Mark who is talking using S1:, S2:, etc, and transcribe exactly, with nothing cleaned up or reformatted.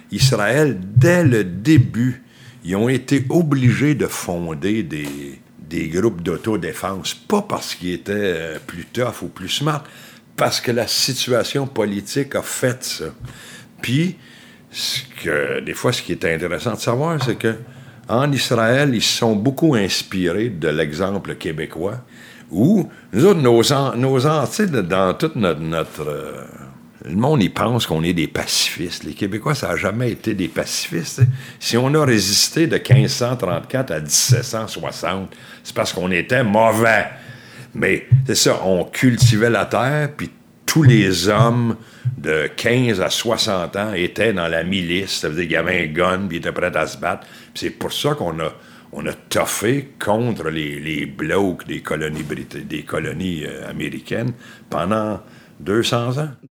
S1: Israël, dès le début, ils ont été obligés de fonder des, des groupes d'autodéfense, pas parce qu'ils étaient plus tough ou plus smart, parce que la situation politique a fait ça. Puis, ce que, des fois, ce qui est intéressant de savoir, c'est que en Israël, ils se sont beaucoup inspirés de l'exemple québécois, où nous autres, nos, an, nos ancêtres, dans toute notre... notre euh, le monde, il pense qu'on est des pacifistes. Les Québécois, ça n'a jamais été des pacifistes. T'sais. Si on a résisté de quinze cent trente-quatre à dix-sept cent soixante, c'est parce qu'on était mauvais. Mais c'est ça, on cultivait la terre, puis tous les hommes de quinze à soixante ans étaient dans la milice. Ça veut dire qu'il y avait un gun, puis ils étaient prêts à se battre. Puis c'est pour ça qu'on a, on a toffé contre les, les blocs des colonies, Brit- des colonies euh, américaines pendant deux cents ans.